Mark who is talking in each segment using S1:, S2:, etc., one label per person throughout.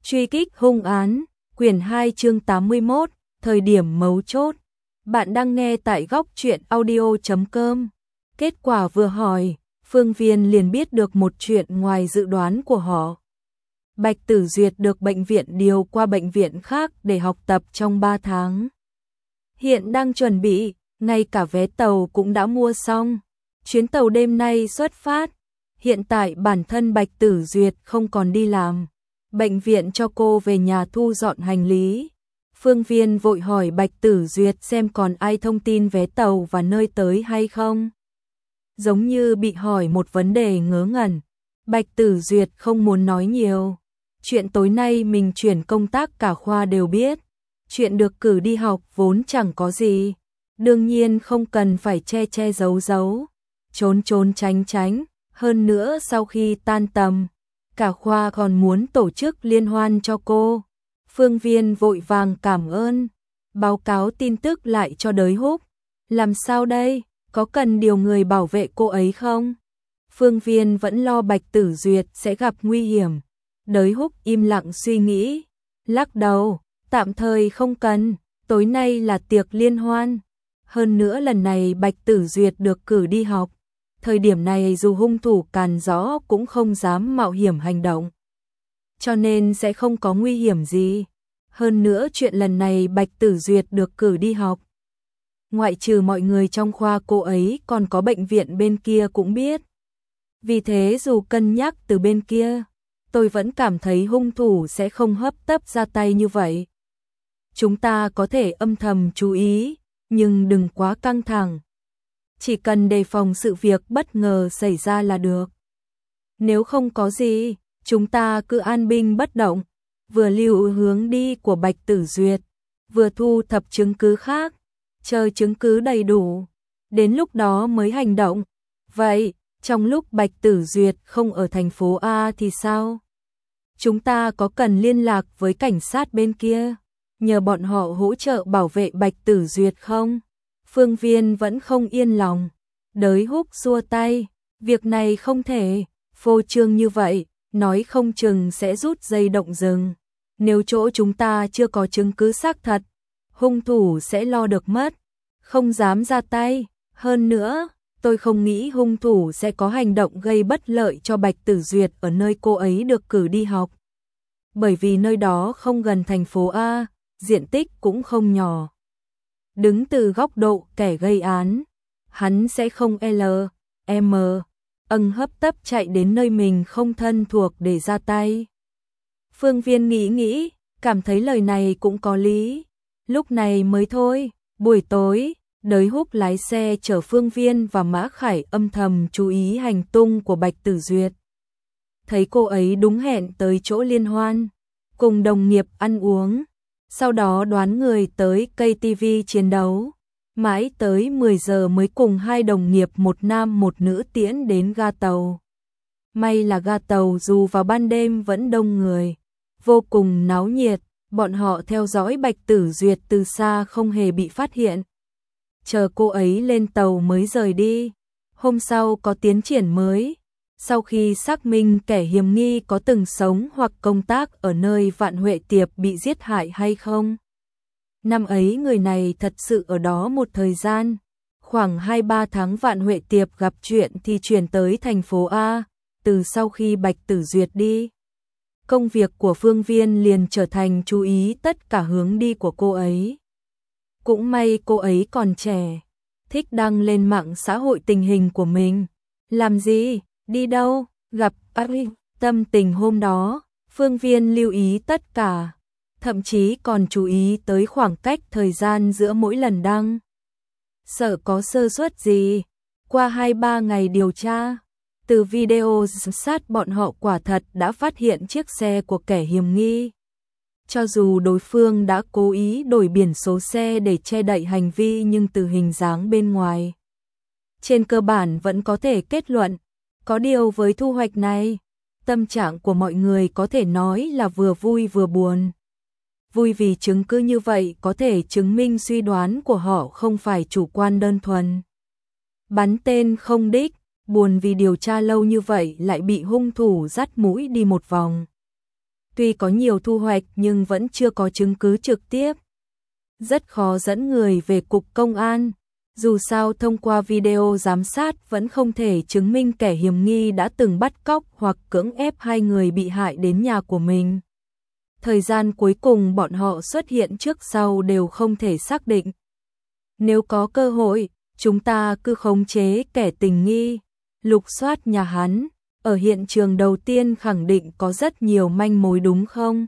S1: Truy kích hung án, quyển 2 chương 81, thời điểm mấu chốt. Bạn đang nghe tại góc truyện audio.com. Kết quả vừa hỏi, Phương Viên liền biết được một chuyện ngoài dự đoán của họ. Bạch Tử Duyệt được bệnh viện điều qua bệnh viện khác để học tập trong 3 tháng. Hiện đang chuẩn bị, ngay cả vé tàu cũng đã mua xong. Chuyến tàu đêm nay xuất phát. Hiện tại bản thân Bạch Tử Duyệt không còn đi làm. Bệnh viện cho cô về nhà thu dọn hành lý. Phương Viên vội hỏi Bạch Tử Duyệt xem còn ai thông tin vé tàu và nơi tới hay không. Giống như bị hỏi một vấn đề ngớ ngẩn. Bạch Tử Duyệt không muốn nói nhiều. Chuyện tối nay mình chuyển công tác cả khoa đều biết. Chuyện được cử đi học vốn chẳng có gì. Đương nhiên không cần phải che giấu giấu. Trốn tránh. Hơn nữa sau khi tan tầm, cả khoa còn muốn tổ chức liên hoan cho cô. Phương Viên vội vàng cảm ơn. Báo cáo tin tức lại cho Đới Húc. Làm sao đây? Có cần điều người bảo vệ cô ấy không? Phương Viên vẫn lo Bạch Tử Duyệt sẽ gặp nguy hiểm. Đới Húc im lặng suy nghĩ. Lắc đầu, tạm thời không cần. Tối nay là tiệc liên hoan. Hơn nữa lần này Bạch Tử Duyệt được cử đi học. Thời điểm này dù hung thủ càn rõ cũng không dám mạo hiểm hành động. Cho nên sẽ không có nguy hiểm gì. Hơn nữa chuyện lần này Bạch Tử Duyệt được cử đi học. Ngoại trừ mọi người trong khoa cô ấy còn có bệnh viện bên kia cũng biết. Vì thế dù cân nhắc từ bên kia, tôi vẫn cảm thấy hung thủ sẽ không hấp tấp ra tay như vậy. Chúng ta có thể âm thầm chú ý, nhưng đừng quá căng thẳng. Chỉ cần đề phòng sự việc bất ngờ xảy ra là được. Nếu không có gì, chúng ta cứ an binh bất động, vừa lưu hướng đi của Bạch Tử Duyệt, vừa thu thập chứng cứ khác, chờ chứng cứ đầy đủ, đến lúc đó mới hành động. Vậy, trong lúc Bạch Tử Duyệt không ở thành phố A thì sao? Chúng ta có cần liên lạc với cảnh sát bên kia, nhờ bọn họ hỗ trợ bảo vệ Bạch Tử Duyệt không? Phương Viên vẫn không yên lòng. Đới Húc xua tay, việc này không thể phô trương như vậy, nói không chừng sẽ rút dây động rừng. Nếu chỗ chúng ta chưa có chứng cứ xác thật, hung thủ sẽ lo được mất, không dám ra tay. Hơn nữa, tôi không nghĩ hung thủ sẽ có hành động gây bất lợi cho Bạch Tử Duyệt ở nơi cô ấy được cử đi học. Bởi vì nơi đó không gần thành phố A, diện tích cũng không nhỏ. Đứng từ góc độ kẻ gây án, hắn sẽ không hấp tấp chạy đến nơi mình không thân thuộc để ra tay. Phương Viên nghĩ, cảm thấy lời này cũng có lý. Lúc này mới thôi, buổi tối, Đới Húc lái xe chở Phương Viên và Mã Khải âm thầm chú ý hành tung của Bạch Tử Duyệt. Thấy cô ấy đúng hẹn tới chỗ liên hoan, cùng đồng nghiệp ăn uống. Sau đó đoán người tới cây TV chiến đấu. Mãi tới 10 giờ mới cùng hai đồng nghiệp một nam một nữ tiễn đến ga tàu. May là ga tàu dù vào ban đêm vẫn đông người, vô cùng náo nhiệt, bọn họ theo dõi Bạch Tử Duyệt từ xa không hề bị phát hiện. Chờ cô ấy lên tàu mới rời đi. Hôm sau có tiến triển mới. Sau khi xác minh kẻ hiểm nghi có từng sống hoặc công tác ở nơi Vạn Huệ Tiệp bị giết hại hay không. Năm ấy người này thật sự ở đó một thời gian. Khoảng 2-3 tháng Vạn Huệ Tiệp gặp chuyện thì chuyển tới thành phố A. Từ sau khi Bạch Tử Duyệt đi, công việc của Phương Viên liền trở thành chú ý tất cả hướng đi của cô ấy. Cũng may cô ấy còn trẻ, thích đăng lên mạng xã hội tình hình của mình. Làm gì? Đi đâu, gặp ai, tâm tình hôm đó, Phương Viên lưu ý tất cả, thậm chí còn chú ý tới khoảng cách thời gian giữa mỗi lần đăng. Sợ có sơ suất gì, qua 2-3 ngày điều tra, từ video giám sát bọn họ quả thật đã phát hiện chiếc xe của kẻ hiểm nghi. Cho dù đối phương đã cố ý đổi biển số xe để che đậy hành vi nhưng từ hình dáng bên ngoài, trên cơ bản vẫn có thể kết luận. Có điều với thu hoạch này, tâm trạng của mọi người có thể nói là vừa vui vừa buồn. Vui vì chứng cứ như vậy có thể chứng minh suy đoán của họ không phải chủ quan đơn thuần. Bắn tên không đích, buồn vì điều tra lâu như vậy lại bị hung thủ dắt mũi đi một vòng. tuy có nhiều thu hoạch nhưng vẫn chưa có chứng cứ trực tiếp. Rất khó dẫn người về cục công an. Dù sao thông qua video giám sát vẫn không thể chứng minh kẻ hiểm nghi đã từng bắt cóc hoặc cưỡng ép hai người bị hại đến nhà của mình. Thời gian cuối cùng bọn họ xuất hiện trước sau đều không thể xác định. Nếu có cơ hội, chúng ta cứ khống chế kẻ tình nghi, lục soát nhà hắn. Ở hiện trường đầu tiên khẳng định có rất nhiều manh mối đúng không?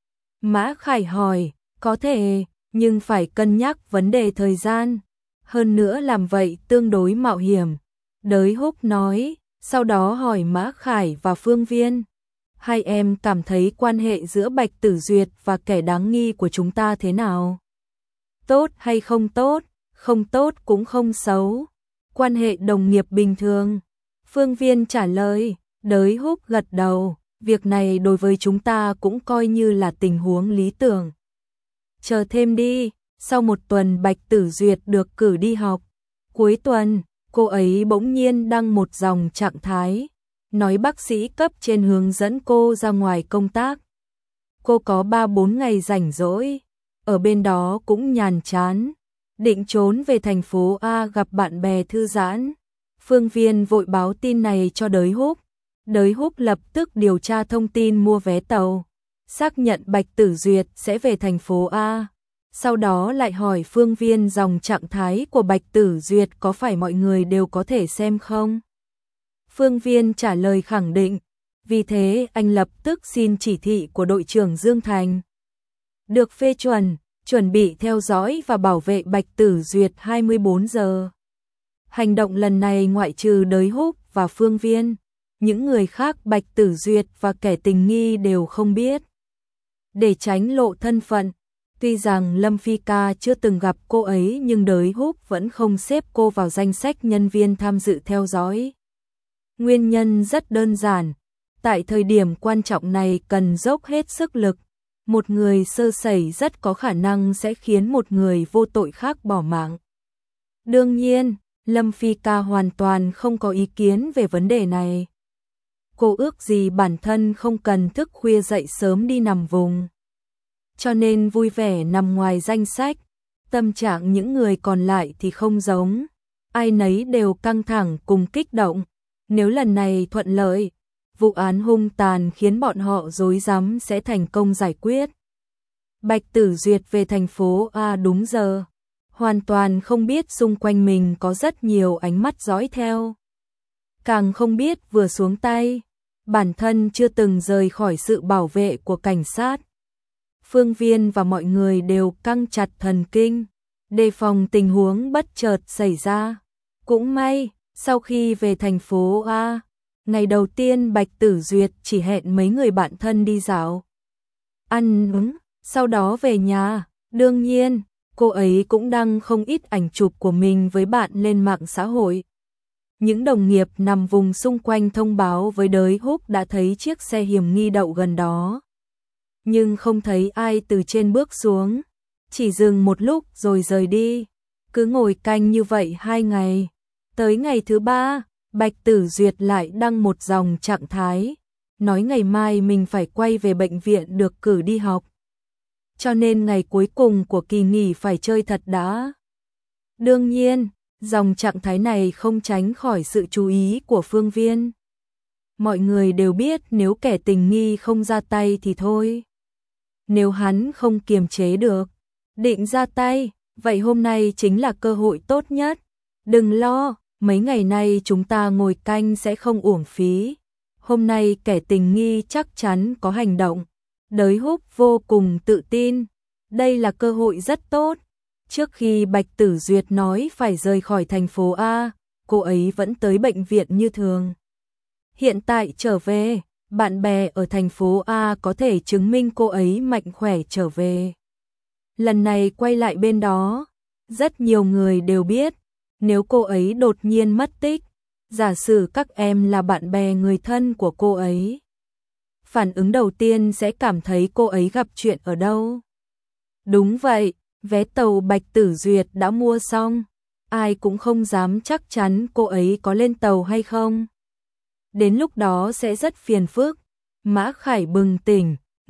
S1: Mã Khải hỏi, có thể, nhưng phải cân nhắc vấn đề thời gian. Hơn nữa làm vậy tương đối mạo hiểm. Đới Húc nói, sau đó hỏi Mã Khải và Phương Viên. Hai em cảm thấy quan hệ giữa Bạch Tử Duyệt và kẻ đáng nghi của chúng ta thế nào? Tốt hay không tốt? Không tốt cũng không xấu. Quan hệ đồng nghiệp bình thường. Phương Viên trả lời, Đới Húc gật đầu. Việc này đối với chúng ta cũng coi như là tình huống lý tưởng. Chờ thêm đi. Sau một tuần Bạch Tử Duyệt được cử đi học. Cuối tuần, cô ấy bỗng nhiên đăng một dòng trạng thái, nói bác sĩ cấp trên hướng dẫn cô ra ngoài công tác. Cô có 3-4 ngày rảnh rỗi, ở bên đó cũng nhàn chán, định trốn về thành phố A gặp bạn bè thư giãn. Phương Viên vội báo tin này cho Đới Húc. Đới Húc lập tức điều tra thông tin mua vé tàu, xác nhận Bạch Tử Duyệt sẽ về thành phố A. Sau đó lại hỏi Phương Viên dòng trạng thái của Bạch Tử Duyệt có phải mọi người đều có thể xem không? Phương Viên trả lời khẳng định, vì thế anh lập tức xin chỉ thị của đội trưởng Dương Thành. Được phê chuẩn bị theo dõi và bảo vệ Bạch Tử Duyệt 24 giờ. Hành động lần này ngoại trừ Đới Húc và Phương Viên, những người khác Bạch Tử Duyệt và kẻ tình nghi đều không biết. Để tránh lộ thân phận, tuy rằng Lâm Phi Ca chưa từng gặp cô ấy nhưng Đới Húc vẫn không xếp cô vào danh sách nhân viên tham dự theo dõi. Nguyên nhân rất đơn giản, tại thời điểm quan trọng này cần dốc hết sức lực, một người sơ sẩy rất có khả năng sẽ khiến một người vô tội khác bỏ mạng. Đương nhiên, Lâm Phi Ca hoàn toàn không có ý kiến về vấn đề này. Cô ước gì bản thân không cần thức khuya dậy sớm đi nằm vùng, cho nên vui vẻ nằm ngoài danh sách. Tâm trạng những người còn lại thì không giống, ai nấy đều căng thẳng cùng kích động. Nếu lần này thuận lợi, vụ án hung tàn khiến bọn họ rối rắm sẽ thành công giải quyết. Bạch Tử Duyệt về thành phố A đúng giờ, hoàn toàn không biết xung quanh mình có rất nhiều ánh mắt dõi theo. Càng không biết vừa xuống tay, bản thân chưa từng rời khỏi sự bảo vệ của cảnh sát. Phương Viên và mọi người đều căng chặt thần kinh, đề phòng tình huống bất chợt xảy ra. Cũng may, sau khi về thành phố A, ngày đầu tiên Bạch Tử Duyệt chỉ hẹn mấy người bạn thân đi dạo, ăn uống, sau đó về nhà. Đương nhiên, cô ấy cũng đăng không ít ảnh chụp của mình với bạn lên mạng xã hội. Những đồng nghiệp nằm vùng xung quanh thông báo với Đới Húc đã thấy chiếc xe hiểm nghi đậu gần đó, nhưng không thấy ai từ trên bước xuống, chỉ dừng một lúc rồi rời đi. Cứ ngồi canh như vậy 2 ngày. Tới ngày thứ 3, Bạch Tử Duyệt lại đăng một dòng trạng thái, nói ngày mai mình phải quay về bệnh viện được cử đi học. Cho nên ngày cuối cùng của kỳ nghỉ phải chơi thật đã. Đương nhiên, dòng trạng thái này không tránh khỏi sự chú ý của Phương Viên. Mọi người đều biết nếu kẻ tình nghi không ra tay thì thôi. Nếu hắn không kiềm chế được, định ra tay, vậy hôm nay chính là cơ hội tốt nhất. Đừng lo, mấy ngày nay chúng ta ngồi canh sẽ không uổng phí. Hôm nay kẻ tình nghi chắc chắn có hành động. Đới Húc vô cùng tự tin. Đây là cơ hội rất tốt. Trước khi Bạch Tử Duyệt nói phải rời khỏi thành phố A, cô ấy vẫn tới bệnh viện như thường. Hiện tại trở về, bạn bè ở thành phố A có thể chứng minh cô ấy mạnh khỏe trở về. Lần này quay lại bên đó, rất nhiều người đều biết, nếu cô ấy đột nhiên mất tích, giả sử các em là bạn bè người thân của cô ấy, phản ứng đầu tiên sẽ cảm thấy cô ấy gặp chuyện ở đâu. Đúng vậy, vé tàu Bạch Tử Duyệt đã mua xong, ai cũng không dám chắc chắn cô ấy có lên tàu hay không. Đến lúc đó sẽ rất phiền phức. Mã Khải bừng tỉnh,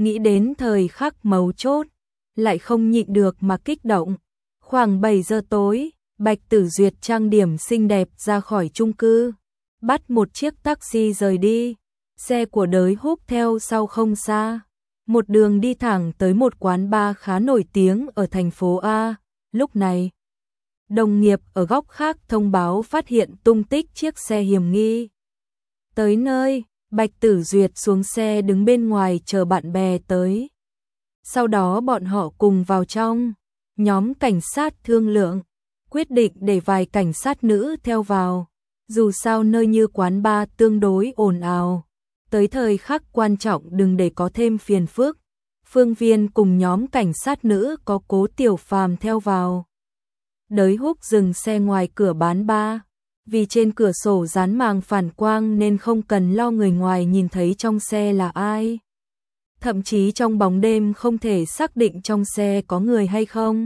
S1: nghĩ đến thời khắc mấu chốt, lại không nhịn được mà kích động. Khoảng 7 giờ tối, Bạch Tử Duyệt trang điểm xinh đẹp ra khỏi chung cư, bắt một chiếc taxi rời đi. Xe của Đới Húc theo sau không xa, một đường đi thẳng tới một quán bar khá nổi tiếng ở thành phố A. Lúc này, đồng nghiệp ở góc khác thông báo phát hiện tung tích chiếc xe hiểm nghi. Tới nơi, Bạch Tử Duyệt xuống xe đứng bên ngoài chờ bạn bè tới. Sau đó bọn họ cùng vào trong, nhóm cảnh sát thương lượng, quyết định để vài cảnh sát nữ theo vào. Dù sao nơi như quán bar tương đối ồn ào, tới thời khắc quan trọng đừng để có thêm phiền phức. Phương Viên cùng nhóm cảnh sát nữ có Cố Tiểu Phàm theo vào. Đới Húc dừng xe ngoài cửa bán bar, vì trên cửa sổ dán màng phản quang nên không cần lo người ngoài nhìn thấy trong xe là ai. Thậm chí trong bóng đêm không thể xác định trong xe có người hay không.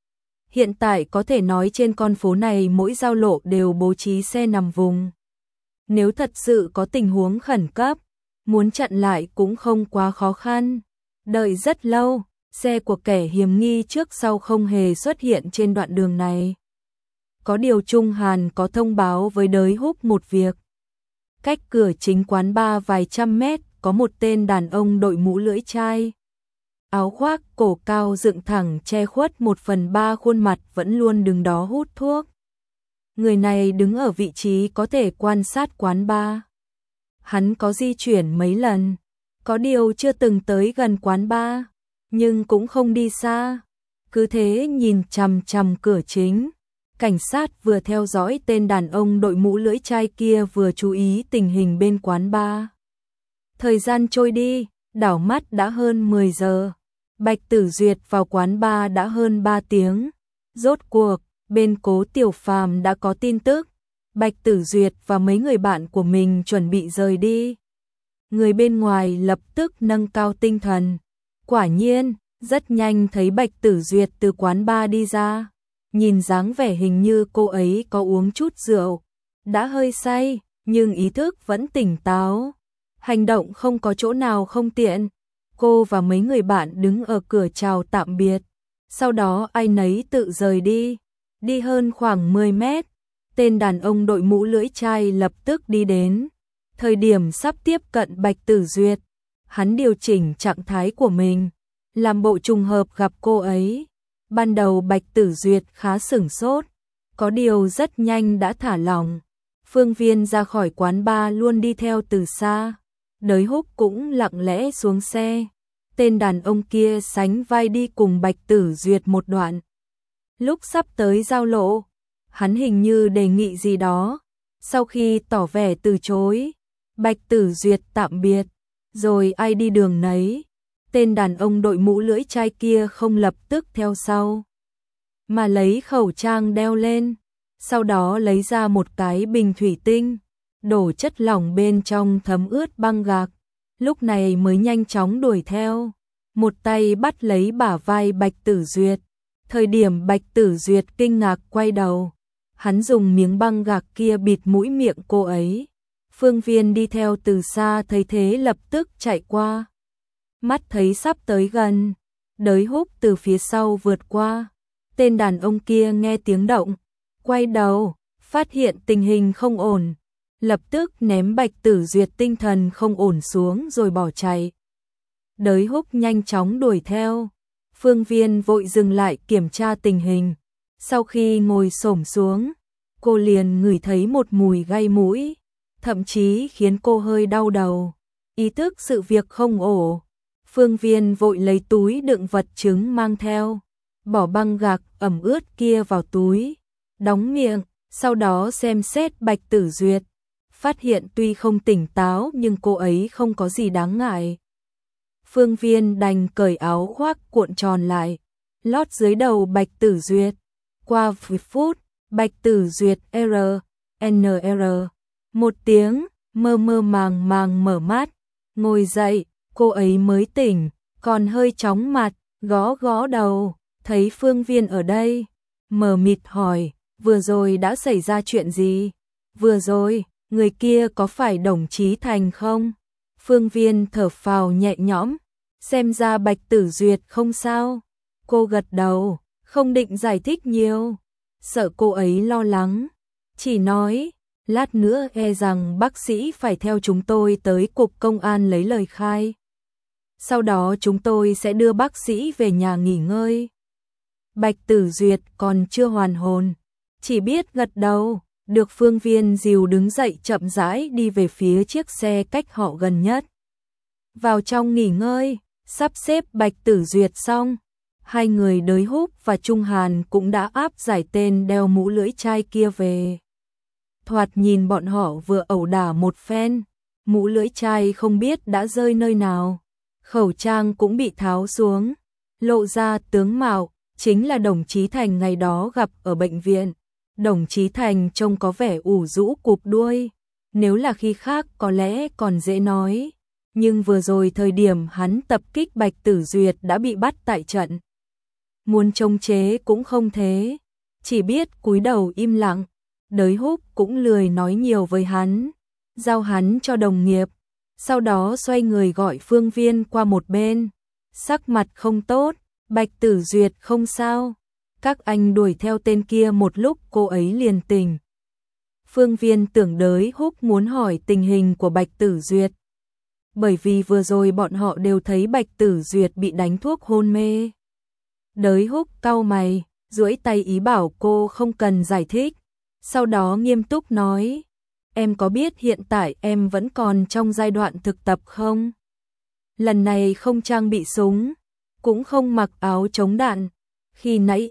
S1: Hiện tại có thể nói trên con phố này mỗi giao lộ đều bố trí xe nằm vùng. Nếu thật sự có tình huống khẩn cấp, muốn chặn lại cũng không quá khó khăn. Đợi rất lâu, xe của kẻ hiểm nghi trước sau không hề xuất hiện trên đoạn đường này. Có điều Trung Hàn có thông báo với Đới Húc một việc. Cách cửa chính quán bar vài trăm mét có một tên đàn ông đội mũ lưỡi chai. Áo khoác cổ cao dựng thẳng che khuất 1/3 khuôn mặt vẫn luôn đứng đó hút thuốc. Người này đứng ở vị trí có thể quan sát quán bar. Hắn có di chuyển mấy lần, có điều chưa từng tới gần quán bar, nhưng cũng không đi xa. Cứ thế nhìn chằm chằm cửa chính. Cảnh sát vừa theo dõi tên đàn ông đội mũ lưỡi chai kia vừa chú ý tình hình bên quán bar. Thời gian trôi đi, đảo mắt đã hơn 10 giờ. Bạch Tử Duyệt vào quán bar đã hơn 3 tiếng. Rốt cuộc, bên Cố Tiểu Phàm đã có tin tức. Bạch Tử Duyệt và mấy người bạn của mình chuẩn bị rời đi. Người bên ngoài lập tức nâng cao tinh thần. Quả nhiên, rất nhanh thấy Bạch Tử Duyệt từ quán bar đi ra. Nhìn dáng vẻ hình như cô ấy có uống chút rượu. Đã hơi say, nhưng ý thức vẫn tỉnh táo. Hành động không có chỗ nào không tiện. Cô và mấy người bạn đứng ở cửa chào tạm biệt. Sau đó ai nấy tự rời đi. Đi hơn khoảng 10 mét. Tên đàn ông đội mũ lưỡi chai lập tức đi đến. Thời điểm sắp tiếp cận Bạch Tử Duyệt, hắn điều chỉnh trạng thái của mình, làm bộ trùng hợp gặp cô ấy. Ban đầu Bạch Tử Duyệt khá sửng sốt, có điều rất nhanh đã thả lỏng. Phương Viên ra khỏi quán bar luôn đi theo từ xa. Đới Húc cũng lặng lẽ xuống xe. Tên đàn ông kia sánh vai đi cùng Bạch Tử Duyệt một đoạn. Lúc sắp tới giao lộ, hắn hình như đề nghị gì đó. Sau khi tỏ vẻ từ chối, Bạch Tử Duyệt tạm biệt, rồi ai đi đường nấy. Tên đàn ông đội mũ lưỡi chai kia không lập tức theo sau, mà lấy khẩu trang đeo lên. Sau đó lấy ra một cái bình thủy tinh, đổ chất lỏng bên trong thấm ướt băng gạc. Lúc này mới nhanh chóng đuổi theo, một tay bắt lấy bả vai Bạch Tử Duyệt. Thời điểm Bạch Tử Duyệt kinh ngạc quay đầu, hắn dùng miếng băng gạc kia bịt mũi miệng cô ấy. Phương Viên đi theo từ xa thấy thế lập tức chạy qua. Mắt thấy sắp tới gần, Đới Húc từ phía sau vượt qua. Tên đàn ông kia nghe tiếng động, quay đầu, phát hiện tình hình không ổn, lập tức ném Bạch Tử Duyệt tinh thần không ổn xuống rồi bỏ chạy. Đới Húc nhanh chóng đuổi theo. Phương Viên vội dừng lại kiểm tra tình hình. Sau khi ngồi xổm xuống, cô liền ngửi thấy một mùi gây mũi, thậm chí khiến cô hơi đau đầu. Ý thức sự việc không ổn. Phương Viên vội lấy túi đựng vật chứng mang theo, bỏ băng gạc ẩm ướt kia vào túi, đóng miệng, sau đó xem xét Bạch Tử Duyệt. Phát hiện tuy không tỉnh táo nhưng cô ấy không có gì đáng ngại. Phương Viên đành cởi áo khoác cuộn tròn lại, lót dưới đầu Bạch Tử Duyệt. Qua vài phút, Bạch Tử Duyệt NR một tiếng, mơ mơ màng màng mở mắt, ngồi dậy, cô ấy mới tỉnh, còn hơi chóng mặt, gõ gõ đầu, thấy Phương Viên ở đây, mờ mịt hỏi, vừa rồi đã xảy ra chuyện gì? Vừa rồi, người kia có phải đồng chí Thành không? Phương Viên thở phào nhẹ nhõm, Xem ra Bạch Tử Duyệt không sao. Cô gật đầu, không định giải thích nhiều, sợ cô ấy lo lắng. Chỉ nói, lát nữa e rằng bác sĩ phải theo chúng tôi tới cục công an lấy lời khai. Sau đó chúng tôi sẽ đưa bác sĩ về nhà nghỉ ngơi. Bạch Tử Duyệt còn chưa hoàn hồn, chỉ biết gật đầu, được Phương Viên dìu đứng dậy chậm rãi đi về phía chiếc xe cách họ gần nhất. Vào trong nghỉ ngơi, sắp xếp Bạch Tử Duyệt xong, hai người Đới Húc và Trung Hàn cũng đã áp giải tên đeo mũ lưỡi chai kia về. Thoạt nhìn bọn họ vừa ẩu đả một phen, mũ lưỡi chai không biết đã rơi nơi nào, khẩu trang cũng bị tháo xuống, lộ ra tướng mạo, chính là Đồng Chí Thành ngày đó gặp ở bệnh viện. Đồng Chí Thành trông có vẻ ủ rũ cụp đuôi, nếu là khi khác có lẽ còn dễ nói, nhưng vừa rồi thời điểm hắn tập kích Bạch Tử Duyệt đã bị bắt tại trận. Muốn chống chế cũng không thế, chỉ biết cúi đầu im lặng. Đới Húc cũng lười nói nhiều với hắn, giao hắn cho đồng nghiệp, sau đó xoay người gọi Phương Viên qua một bên. Sắc mặt không tốt, Bạch Tử Duyệt không sao, các anh đuổi theo tên kia một lúc cô ấy liền tỉnh. Phương Viên tưởng Đới Húc muốn hỏi tình hình của Bạch Tử Duyệt, bởi vì vừa rồi bọn họ đều thấy Bạch Tử Duyệt bị đánh thuốc hôn mê. Đới Húc cau mày, duỗi tay ý bảo cô không cần giải thích, sau đó nghiêm túc nói, em có biết hiện tại em vẫn còn trong giai đoạn thực tập không? Lần này không trang bị súng, cũng không mặc áo chống đạn, khi nãy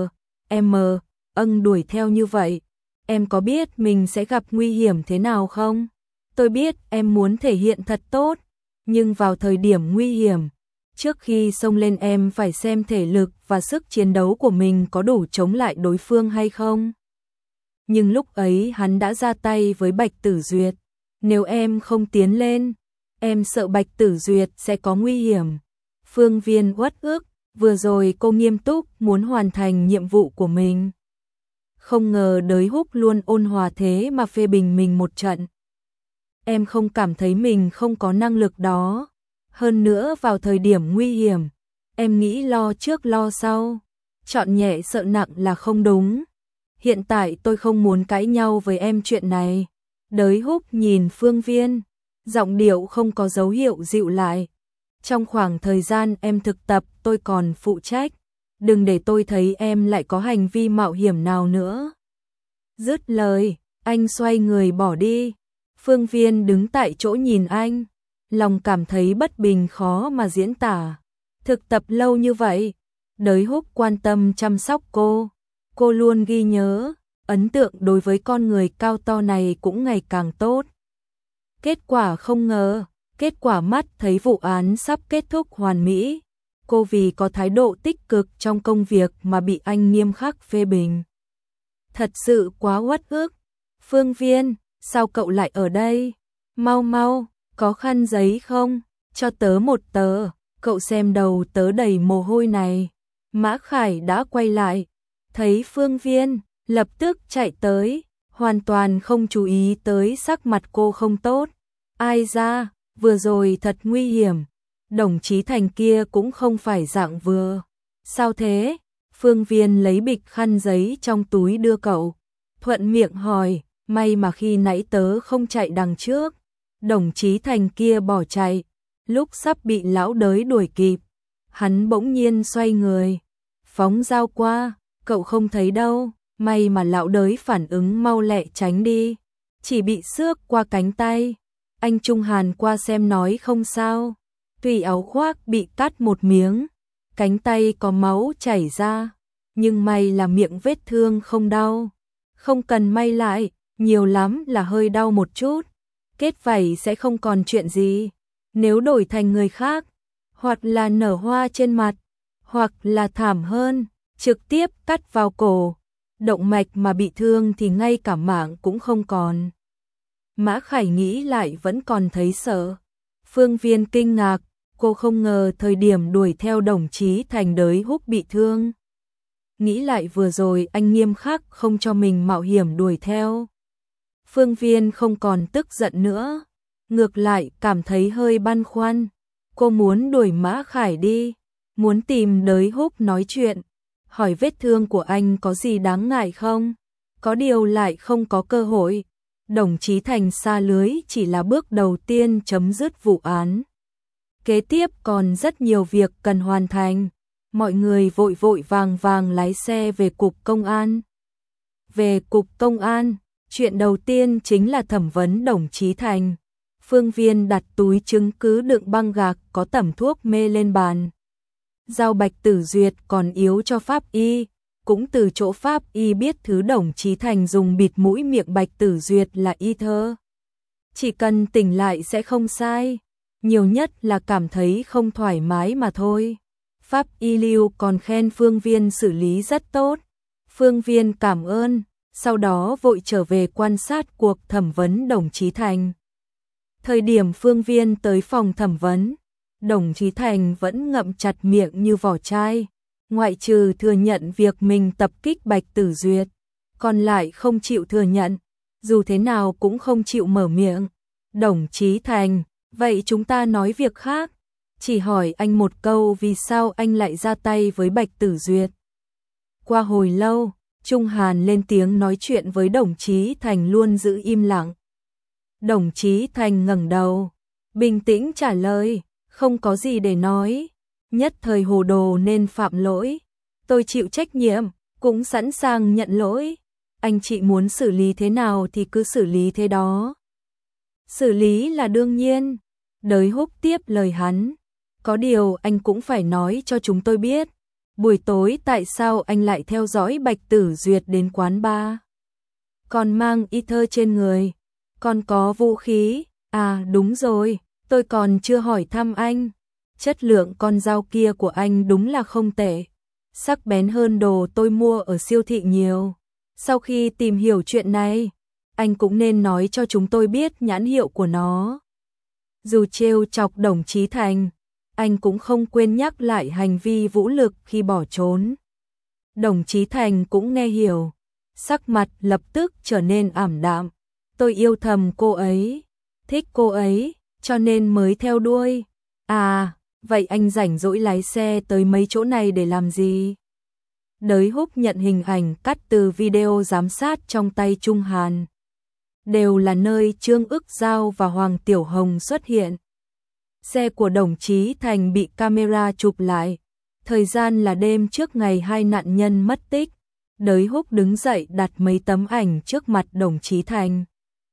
S1: M đuổi theo như vậy, em có biết mình sẽ gặp nguy hiểm thế nào không? Tôi biết em muốn thể hiện thật tốt, nhưng vào thời điểm nguy hiểm, trước khi xông lên em phải xem thể lực và sức chiến đấu của mình có đủ chống lại đối phương hay không. Nhưng lúc ấy hắn đã ra tay với Bạch Tử Duyệt, nếu em không tiến lên, em sợ Bạch Tử Duyệt sẽ có nguy hiểm. Phương Viên uất ức, vừa rồi cô nghiêm túc muốn hoàn thành nhiệm vụ của mình. Không ngờ Đới Húc luôn ôn hòa thế mà phê bình mình một trận. Em không cảm thấy mình không có năng lực đó. Hơn nữa vào thời điểm nguy hiểm, em nghĩ lo trước lo sau, chọn nhẹ sợ nặng là không đúng. Hiện tại tôi không muốn cãi nhau với em chuyện này. Đới Húc nhìn Phương Viên, giọng điệu không có dấu hiệu dịu lại. Trong khoảng thời gian em thực tập tôi còn phụ trách, đừng để tôi thấy em lại có hành vi mạo hiểm nào nữa. Dứt lời, anh xoay người bỏ đi. Phương Viên đứng tại chỗ nhìn anh, lòng cảm thấy bất bình khó mà diễn tả. Thực tập lâu như vậy, Đới Húc quan tâm chăm sóc cô luôn ghi nhớ, ấn tượng đối với con người cao to này cũng ngày càng tốt. Kết quả không ngờ, kết quả mắt thấy vụ án sắp kết thúc hoàn mỹ, cô vì có thái độ tích cực trong công việc mà bị anh nghiêm khắc phê bình. Thật sự quá uất ức. Phương Viên, sao cậu lại ở đây? Mau mau, có khăn giấy không? Cho tớ một tờ, cậu xem đầu tớ đầy mồ hôi này. Mã Khải đã quay lại, thấy Phương Viên, lập tức chạy tới, hoàn toàn không chú ý tới sắc mặt cô không tốt. Ai ra, vừa rồi thật nguy hiểm, Đồng Chí Thành kia cũng không phải dạng vừa. Sao thế? Phương Viên lấy bịch khăn giấy trong túi đưa cậu, thuận miệng hỏi, may mà khi nãy tớ không chạy đằng trước. Đồng Chí Thành kia bỏ chạy, lúc sắp bị lão Đới đuổi kịp, hắn bỗng nhiên xoay người, phóng dao qua, cậu không thấy đâu, may mà lão Đới phản ứng mau lẹ tránh đi, chỉ bị xước qua cánh tay. Anh Trung Hàn qua xem nói không sao, tuy áo khoác bị cắt một miếng, cánh tay có máu chảy ra, nhưng may là miệng vết thương không đau. Không cần may lại, nhiều lắm là hơi đau một chút, kết vảy sẽ không còn chuyện gì. Nếu đổi thành người khác, hoặc là nở hoa trên mặt, hoặc là thảm hơn, trực tiếp cắt vào cổ, động mạch mà bị thương thì ngay cả mạng cũng không còn. Mã Khải nghĩ lại vẫn còn thấy sợ. Phương Viên kinh ngạc, cô không ngờ thời điểm đuổi theo Đồng Chí Thành Đới Húc bị thương. Nghĩ lại vừa rồi anh nghiêm khắc không cho mình mạo hiểm đuổi theo. Phương Viên không còn tức giận nữa, ngược lại cảm thấy hơi băn khoăn. Cô muốn đuổi Mã Khải đi, muốn tìm Đới Húc nói chuyện, hỏi vết thương của anh có gì đáng ngại không? Có điều lại không có cơ hội. Đồng Chí Thành sa lưới chỉ là bước đầu tiên chấm dứt vụ án. Kế tiếp còn rất nhiều việc cần hoàn thành. Mọi người vội vội vàng vàng lái xe về cục công an. Về cục công an, chuyện đầu tiên chính là thẩm vấn đồng chí Thành. Phương Viên đặt túi chứng cứ đựng băng gạc có tẩm thuốc mê lên bàn. Giao Bạch Tử Duyệt còn yếu cho pháp y, cũng từ chỗ pháp y biết thứ đồng chí Thành dùng bịt mũi miệng Bạch Tử Duyệt là y thơ. Chỉ cần tỉnh lại sẽ không sai, nhiều nhất là cảm thấy không thoải mái mà thôi. Pháp y Lưu còn khen Phương Viên xử lý rất tốt. Phương Viên cảm ơn, sau đó vội trở về quan sát cuộc thẩm vấn đồng chí Thành. Thời điểm Phương Viên tới phòng thẩm vấn, đồng chí Thành vẫn ngậm chặt miệng như vỏ chai, ngoại trừ thừa nhận việc mình tập kích Bạch Tử Duyệt, còn lại không chịu thừa nhận, dù thế nào cũng không chịu mở miệng. Đồng chí Thành, vậy chúng ta nói việc khác, chỉ hỏi anh một câu vì sao anh lại ra tay với Bạch Tử Duyệt. Qua hồi lâu, Trung Hàn lên tiếng nói chuyện với đồng chí Thành luôn giữ im lặng. Đồng chí Thành ngẩng đầu, bình tĩnh trả lời, không có gì để nói, nhất thời hồ đồ nên phạm lỗi. Tôi chịu trách nhiệm, cũng sẵn sàng nhận lỗi. Anh chị muốn xử lý thế nào thì cứ xử lý thế đó. Xử lý là đương nhiên. Đới Húc tiếp lời hắn. Có điều anh cũng phải nói cho chúng tôi biết. Buổi tối tại sao anh lại theo dõi Bạch Tử Duyệt đến quán bar? Còn mang y thơ trên người. Còn có vũ khí. À đúng rồi, tôi còn chưa hỏi thăm anh. Chất lượng con dao kia của anh đúng là không tệ. Sắc bén hơn đồ tôi mua ở siêu thị nhiều. Sau khi tìm hiểu chuyện này, anh cũng nên nói cho chúng tôi biết nhãn hiệu của nó. Dù trêu chọc đồng chí Thành, anh cũng không quên nhắc lại hành vi vũ lực khi bỏ trốn. Đồng chí Thành cũng nghe hiểu, sắc mặt lập tức trở nên ảm đạm. Tôi yêu thầm cô ấy, thích cô ấy, cho nên mới theo đuôi. À, vậy anh rảnh rỗi lái xe tới mấy chỗ này để làm gì? Đới Húc nhận hình ảnh cắt từ video giám sát trong tay Trung Hàn. Đều là nơi Trương Ức Giao và Hoàng Tiểu Hồng xuất hiện. Xe của đồng chí Thành bị camera chụp lại. Thời gian là đêm trước ngày hai nạn nhân mất tích. Đới Húc đứng dậy đặt mấy tấm ảnh trước mặt đồng chí Thành.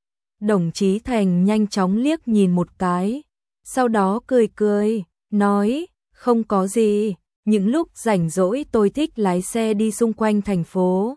S1: Đồng chí Thành nhanh chóng liếc nhìn một cái, sau đó cười cười, nói, không có gì, những lúc rảnh rỗi tôi thích lái xe đi xung quanh thành phố.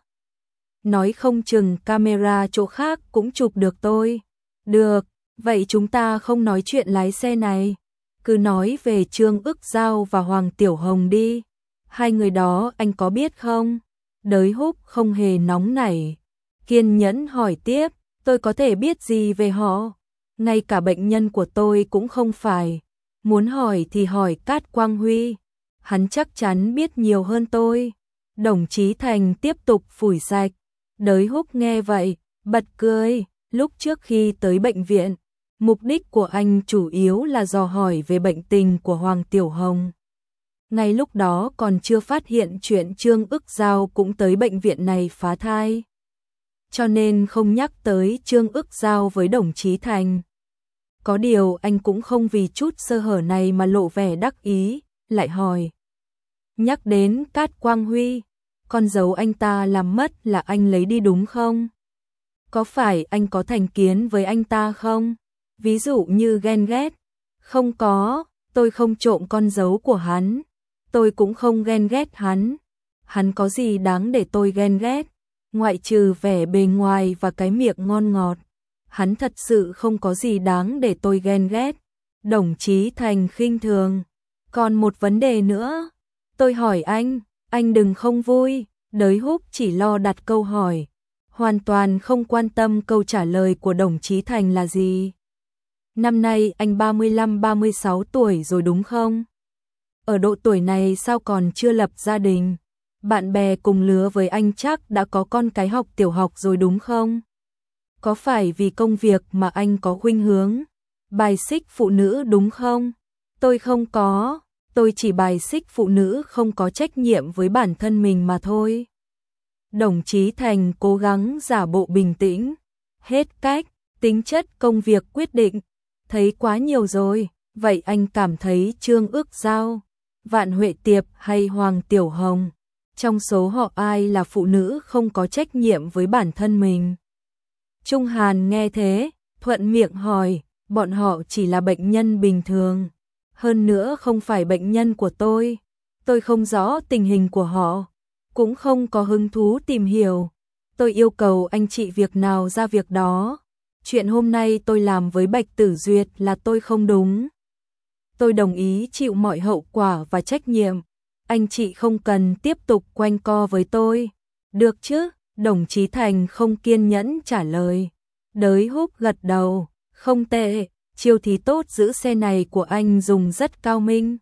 S1: Nói không chừng camera chỗ khác cũng chụp được tôi. Được, vậy chúng ta không nói chuyện lái xe này, cứ nói về Trương Ức Giao và Hoàng Tiểu Hồng đi. Hai người đó anh có biết không? Đới Húc không hề nóng nảy, kiên nhẫn hỏi tiếp. Tôi có thể biết gì về họ? Ngay cả bệnh nhân của tôi cũng không phải. Muốn hỏi thì hỏi Cát Quang Huy. Hắn chắc chắn biết nhiều hơn tôi. Đồng chí Thành tiếp tục phủi sạch. Đới Húc nghe vậy, bật cười. Lúc trước khi tới bệnh viện, mục đích của anh chủ yếu là dò hỏi về bệnh tình của Hoàng Tiểu Hồng. Ngay lúc đó còn chưa phát hiện chuyện Trương Ức Giao cũng tới bệnh viện này phá thai. Cho nên không nhắc tới Trương Ức Giao với đồng chí Thành. Có điều anh cũng không vì chút sơ hở này mà lộ vẻ đắc ý, lại hỏi. Nhắc đến Cát Quang Huy, con dấu anh ta làm mất là anh lấy đi đúng không? Có phải anh có thành kiến với anh ta không? Ví dụ như ghen ghét? Không có, tôi không trộm con dấu của hắn. Tôi cũng không ghen ghét hắn. Hắn có gì đáng để tôi ghen ghét? Ngoại trừ vẻ bề ngoài và cái miệng ngon ngọt, hắn thật sự không có gì đáng để tôi ghen ghét. Đồng chí Thành khinh thường. Còn một vấn đề nữa. Tôi hỏi anh đừng không vui. Đới Húc chỉ lo đặt câu hỏi, hoàn toàn không quan tâm câu trả lời của đồng chí Thành là gì. Năm nay anh 35-36 tuổi rồi đúng không? Ở độ tuổi này sao còn chưa lập gia đình? Bạn bè cùng lứa với anh chắc đã có con cái học tiểu học rồi đúng không? Có phải vì công việc mà anh có khuynh hướng bài xích phụ nữ đúng không? Tôi không có, tôi chỉ bài xích phụ nữ không có trách nhiệm với bản thân mình mà thôi. Đồng Chí Thành cố gắng giả bộ bình tĩnh. Hết cách, tính chất công việc quyết định. Thấy quá nhiều rồi, vậy anh cảm thấy Trương Ước Giao, Vạn Huệ Tiệp hay Hoàng Tiểu Hồng, trong số họ ai là phụ nữ không có trách nhiệm với bản thân mình? Trung Hàn nghe thế, thuận miệng hỏi, bọn họ chỉ là bệnh nhân bình thường. Hơn nữa không phải bệnh nhân của tôi không rõ tình hình của họ, cũng không có hứng thú tìm hiểu. Tôi yêu cầu anh chị việc nào ra việc đó. Chuyện hôm nay tôi làm với Bạch Tử Duyệt là tôi không đúng. Tôi đồng ý chịu mọi hậu quả và trách nhiệm. Anh chị không cần tiếp tục quanh co với tôi. Được chứ? Đồng Chí Thành không kiên nhẫn trả lời. Đới Húc gật đầu. Không tệ, chiêu thí tốt giữ xe này của anh dùng rất cao minh.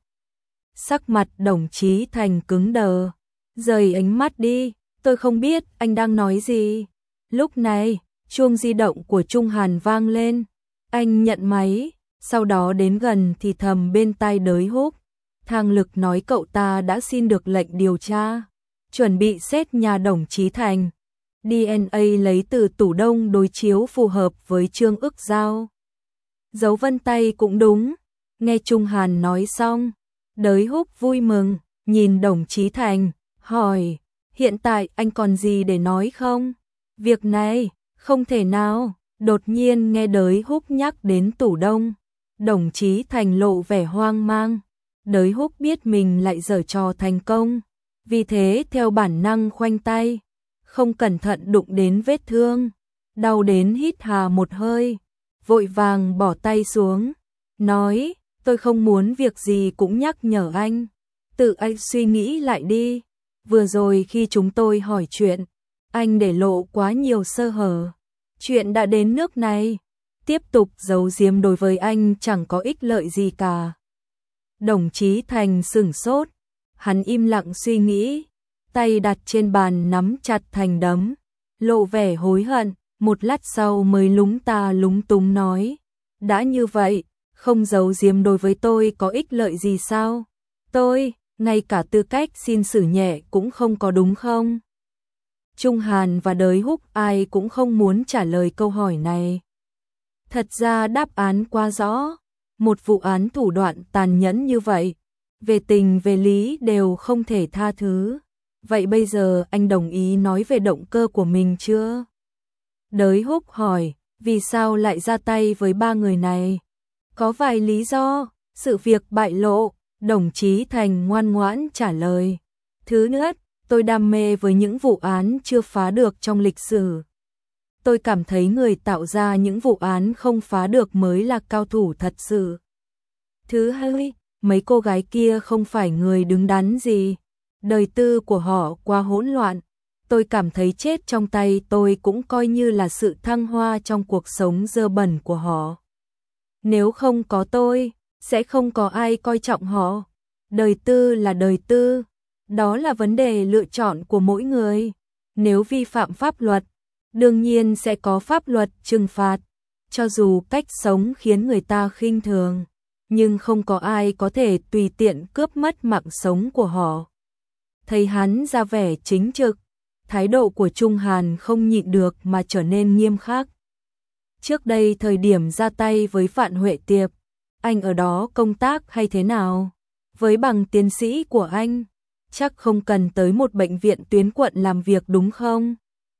S1: Sắc mặt Đồng Chí Thành cứng đờ. Rời ánh mắt đi, tôi không biết anh đang nói gì. Lúc này, chuông di động của Trung Hàn vang lên. Anh nhận máy, sau đó đến gần thì thầm bên tai Đới Húc. Thang Lực nói cậu ta đã xin được lệnh điều tra, chuẩn bị xét nhà Đồng Chí Thành. DNA lấy từ tủ đông đối chiếu phù hợp với Trương Ước Giao. Dấu vân tay cũng đúng. Nghe Trung Hàn nói xong, Đới Húc vui mừng, nhìn Đồng Chí Thành, hỏi, hiện tại anh còn gì để nói không? Việc này, không thể nào. Đột nhiên nghe Đới Húc nhắc đến tủ đông, Đồng Chí Thành lộ vẻ hoang mang. Đới Húc biết mình lại giở trò thành công, vì thế theo bản năng khoanh tay, không cẩn thận đụng đến vết thương, đau đến hít hà một hơi, vội vàng bỏ tay xuống, nói, tôi không muốn việc gì cũng nhắc nhở anh, tự anh suy nghĩ lại đi, vừa rồi khi chúng tôi hỏi chuyện, anh để lộ quá nhiều sơ hở, chuyện đã đến nước này, tiếp tục giấu giếm đối với anh chẳng có ích lợi gì cả. Đồng Chí Thành sửng sốt, hắn im lặng suy nghĩ, tay đặt trên bàn nắm chặt thành đấm, lộ vẻ hối hận, một lát sau mới lúng ta lúng túng nói, đã như vậy, không giấu giếm đối với tôi có ích lợi gì sao? Tôi, ngay cả tư cách xin xử nhẹ cũng không có đúng không? Trung Hàn và Đới Húc ai cũng không muốn trả lời câu hỏi này. Thật ra đáp án quá rõ, một vụ án thủ đoạn tàn nhẫn như vậy, về tình về lý đều không thể tha thứ. Vậy bây giờ anh đồng ý nói về động cơ của mình chưa? Đới Húc hỏi, vì sao lại ra tay với ba người này? Có vài lý do, sự việc bại lộ, Đồng Chí Thành ngoan ngoãn trả lời. Thứ nhất, tôi đam mê với những vụ án chưa phá được trong lịch sử. Tôi cảm thấy người tạo ra những vụ án không phá được mới là cao thủ thật sự. Thứ hai, mấy cô gái kia không phải người đứng đắn gì. Đời tư của họ quá hỗn loạn. Tôi cảm thấy chết trong tay tôi cũng coi như là sự thăng hoa trong cuộc sống dơ bẩn của họ. Nếu không có tôi, sẽ không có ai coi trọng họ. Đời tư là đời tư. Đó là vấn đề lựa chọn của mỗi người. Nếu vi phạm pháp luật, đương nhiên sẽ có pháp luật trừng phạt. Cho dù cách sống khiến người ta khinh thường, nhưng không có ai có thể tùy tiện cướp mất mạng sống của họ. Thấy hắn ra vẻ chính trực, thái độ của Trung Hàn không nhịn được mà trở nên nghiêm khắc. Trước đây thời điểm ra tay với Vạn Huệ Tiệp, anh ở đó công tác hay thế nào? Với bằng tiến sĩ của anh, chắc không cần tới một bệnh viện tuyến quận làm việc đúng không?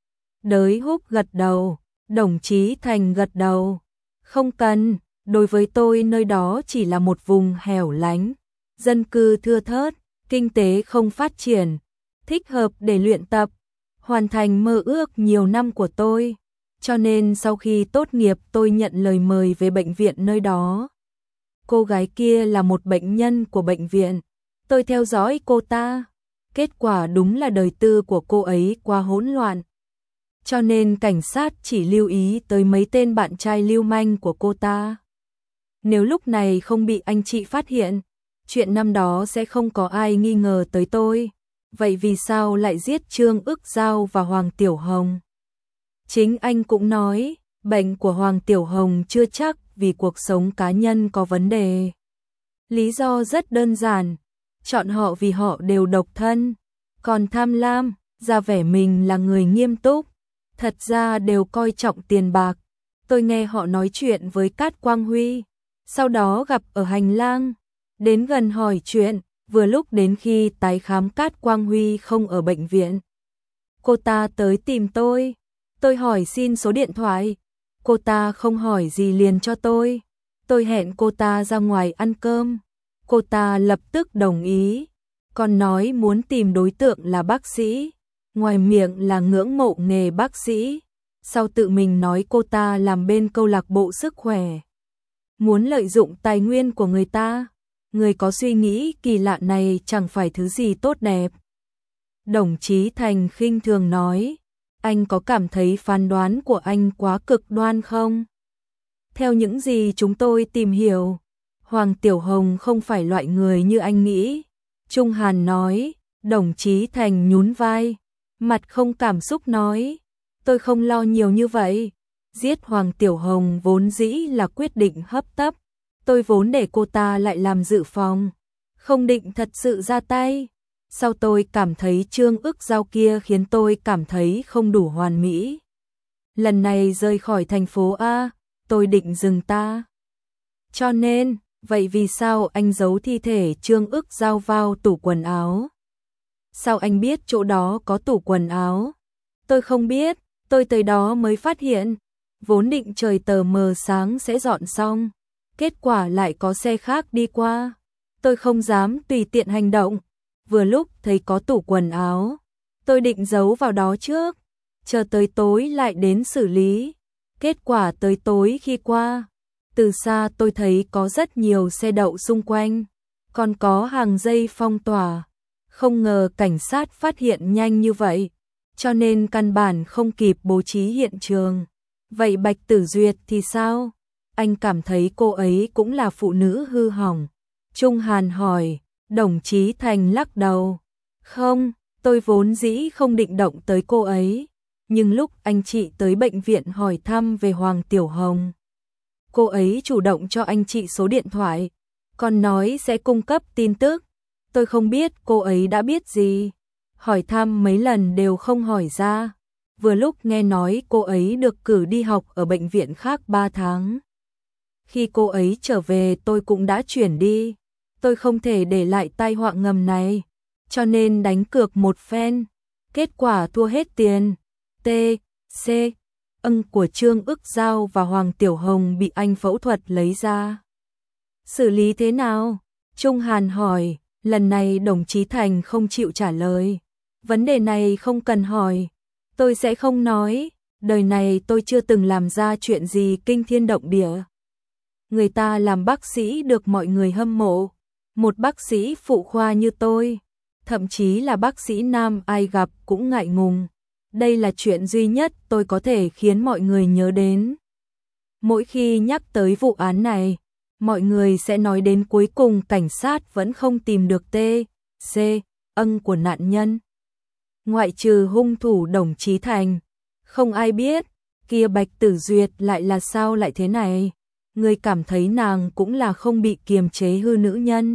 S1: Đới Húc gật đầu, Đồng Chí Thành gật đầu. Không cần, đối với tôi nơi đó chỉ là một vùng hẻo lánh, dân cư thưa thớt, kinh tế không phát triển, thích hợp để luyện tập, hoàn thành mơ ước nhiều năm của tôi. Cho nên sau khi tốt nghiệp tôi nhận lời mời về bệnh viện nơi đó. Cô gái kia là một bệnh nhân của bệnh viện. Tôi theo dõi cô ta. Kết quả đúng là đời tư của cô ấy quá hỗn loạn. Cho nên cảnh sát chỉ lưu ý tới mấy tên bạn trai lưu manh của cô ta. Nếu lúc này không bị anh chị phát hiện, chuyện năm đó sẽ không có ai nghi ngờ tới tôi. Vậy vì sao lại giết Trương Ước Giao và Hoàng Tiểu Hồng? Chính anh cũng nói, bệnh của Hoàng Tiểu Hồng chưa chắc vì cuộc sống cá nhân có vấn đề. Lý do rất đơn giản, chọn họ vì họ đều độc thân, còn tham lam, ra vẻ mình là người nghiêm túc, thật ra đều coi trọng tiền bạc. Tôi nghe họ nói chuyện với Cát Quang Huy, sau đó gặp ở hành lang, đến gần hỏi chuyện, vừa lúc đến khi tái khám Cát Quang Huy không ở bệnh viện. Cô ta tới tìm tôi hỏi xin số điện thoại, cô ta không hỏi gì liền cho tôi hẹn cô ta ra ngoài ăn cơm, cô ta lập tức đồng ý, còn nói muốn tìm đối tượng là bác sĩ, ngoài miệng là ngưỡng mộ nghề bác sĩ, sau tự mình nói cô ta làm bên câu lạc bộ sức khỏe, muốn lợi dụng tài nguyên của người ta. Người có suy nghĩ kỳ lạ này chẳng phải thứ gì tốt đẹp. Đồng Chí Thành khinh thường nói, anh có cảm thấy phán đoán của anh quá cực đoan không? Theo những gì chúng tôi tìm hiểu, Hoàng Tiểu Hồng không phải loại người như anh nghĩ. Trung Hàn nói, Đồng Chí Thành nhún vai, mặt không cảm xúc nói, tôi không lo nhiều như vậy. Giết Hoàng Tiểu Hồng vốn dĩ là quyết định hấp tấp. Tôi vốn để cô ta lại làm dự phòng, không định thật sự ra tay. Sau tôi cảm thấy Trương Ức Giao kia khiến tôi cảm thấy không đủ hoàn mỹ. Lần này rời khỏi thành phố A, tôi định dừng ta. Cho nên, vậy vì sao anh giấu thi thể Trương Ức Giao vào tủ quần áo? Sao anh biết chỗ đó có tủ quần áo? Tôi không biết, tôi tới đó mới phát hiện. Vốn định trời tờ mờ sáng sẽ dọn xong. Kết quả lại có xe khác đi qua. Tôi không dám tùy tiện hành động. Vừa lúc thấy có tủ quần áo, tôi định giấu vào đó trước, chờ tới tối lại đến xử lý. Kết quả tới tối khi qua, từ xa tôi thấy có rất nhiều xe đậu xung quanh, còn có hàng dây phong tỏa. Không ngờ cảnh sát phát hiện nhanh như vậy, cho nên căn bản không kịp bố trí hiện trường. Vậy Bạch Tử Duyệt thì sao? Anh cảm thấy cô ấy cũng là phụ nữ hư hỏng. Trung Hàn hỏi, Đồng Chí Thành lắc đầu. Không, tôi vốn dĩ không định động tới cô ấy. Nhưng lúc anh chị tới bệnh viện hỏi thăm về Hoàng Tiểu Hồng, cô ấy chủ động cho anh chị số điện thoại, còn nói sẽ cung cấp tin tức. Tôi không biết cô ấy đã biết gì. Hỏi thăm mấy lần đều không hỏi ra. Vừa lúc nghe nói cô ấy được cử đi học ở bệnh viện khác 3 tháng. Khi cô ấy trở về tôi cũng đã chuyển đi. Tôi không thể để lại tai họa ngầm này, cho nên đánh cược một phen. Kết quả thua hết tiền. T, C, ân của Trương Ức Giao và Hoàng Tiểu Hồng bị anh phẫu thuật lấy ra. Xử lý thế nào? Trung Hàn hỏi, lần này Đồng Chí Thành không chịu trả lời. Vấn đề này không cần hỏi, tôi sẽ không nói. Đời này tôi chưa từng làm ra chuyện gì kinh thiên động địa. Người ta làm bác sĩ được mọi người hâm mộ. Một bác sĩ phụ khoa như tôi, thậm chí là bác sĩ nam ai gặp cũng ngại ngùng. Đây là chuyện duy nhất tôi có thể khiến mọi người nhớ đến. Mỗi khi nhắc tới vụ án này, mọi người sẽ nói đến cuối cùng cảnh sát vẫn không tìm được T, C, ân của nạn nhân. Ngoại trừ hung thủ Đồng Chí Thành, không ai biết, kia Bạch Tử Duyệt lại là sao lại thế này. Người cảm thấy nàng cũng là không bị kiềm chế hư nữ nhân.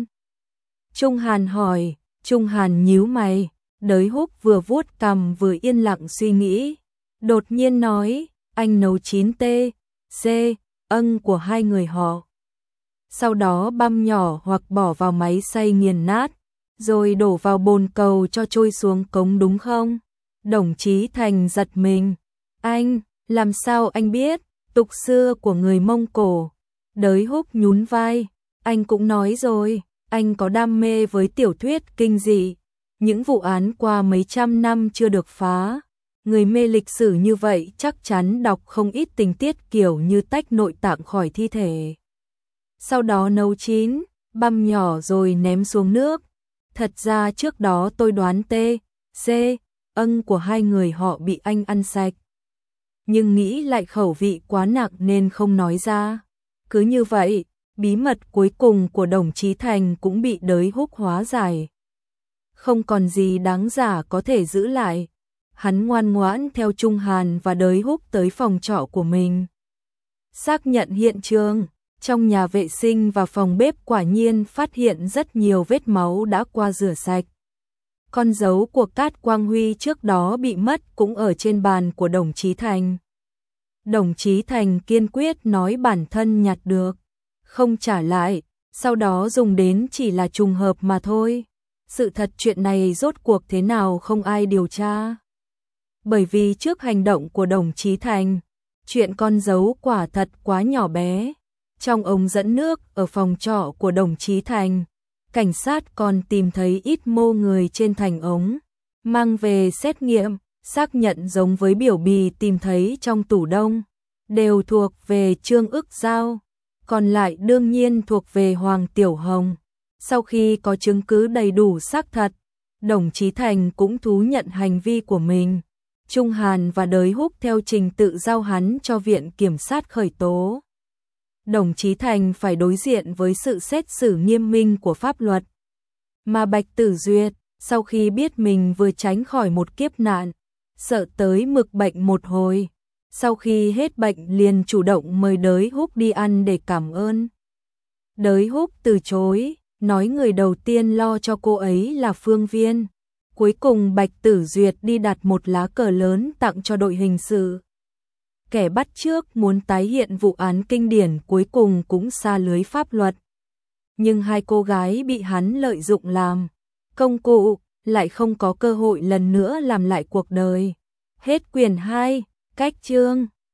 S1: Trung Hàn hỏi, Trung Hàn nhíu mày, Đới Húc vừa vuốt cằm vừa yên lặng suy nghĩ. Đột nhiên nói, anh nấu 9 T, C, ân của hai người họ. Sau đó băm nhỏ hoặc bỏ vào máy xay nghiền nát, rồi đổ vào bồn cầu cho trôi xuống cống đúng không? Đồng Chí Thành giật mình. Anh, làm sao anh biết? Tục xưa của người Mông Cổ. Đới Húc nhún vai, anh cũng nói rồi, anh có đam mê với tiểu thuyết kinh dị. Những vụ án qua mấy trăm năm chưa được phá. Người mê lịch sử như vậy chắc chắn đọc không ít tình tiết kiểu như tách nội tạng khỏi thi thể. Sau đó nấu chín, băm nhỏ rồi ném xuống nước. Thật ra trước đó tôi đoán T, C, ân của hai người họ bị anh ăn sạch. Nhưng nghĩ lại khẩu vị quá nặng nên không nói ra. Cứ như vậy, bí mật cuối cùng của Đồng Chí Thành cũng bị Đới Húc hóa giải. Không còn gì đáng giả có thể giữ lại. Hắn ngoan ngoãn theo Trung Hàn và Đới Húc tới phòng trọ của mình. Xác nhận hiện trường, Trong nhà vệ sinh và phòng bếp quả nhiên phát hiện rất nhiều vết máu đã qua rửa sạch. Con dấu của Cát Quang Huy trước đó bị mất cũng ở trên bàn của đồng chí Thành. Đồng chí Thành kiên quyết nói bản thân nhặt được, không trả lại, sau đó dùng đến chỉ là trùng hợp mà thôi. Sự thật chuyện này rốt cuộc thế nào không ai điều tra. Bởi vì trước hành động của đồng chí Thành, chuyện con dấu quả thật quá nhỏ bé. Trong ống dẫn nước ở phòng trọ của đồng chí Thành, cảnh sát còn tìm thấy ít mô người trên thành ống, mang về xét nghiệm, xác nhận giống với biểu bì tìm thấy trong tủ đông, đều thuộc về Trương Ức Giao, còn lại đương nhiên thuộc về Hoàng Tiểu Hồng. Sau khi có chứng cứ đầy đủ xác thật, đồng chí Thành cũng thú nhận hành vi của mình. Trung Hàn và Đới Húc theo trình tự giao hắn cho viện kiểm sát khởi tố. Đồng chí Thành phải đối diện với sự xét xử nghiêm minh của pháp luật. Mà Bạch Tử Duyệt, sau khi biết mình vừa tránh khỏi một kiếp nạn, sợ tới mực bệnh một hồi, sau khi hết bệnh liền chủ động mời Đới Húc đi ăn để cảm ơn. Đới Húc từ chối, nói người đầu tiên lo cho cô ấy là Phương Viên. Cuối cùng Bạch Tử Duyệt đi đặt một lá cờ lớn tặng cho đội hình sự. Kẻ bắt trước muốn tái hiện vụ án kinh điển cuối cùng cũng xa lưới pháp luật. Nhưng hai cô gái bị hắn lợi dụng làm công cụ, lại không có cơ hội lần nữa làm lại cuộc đời. Hết quyển 2, cách chương.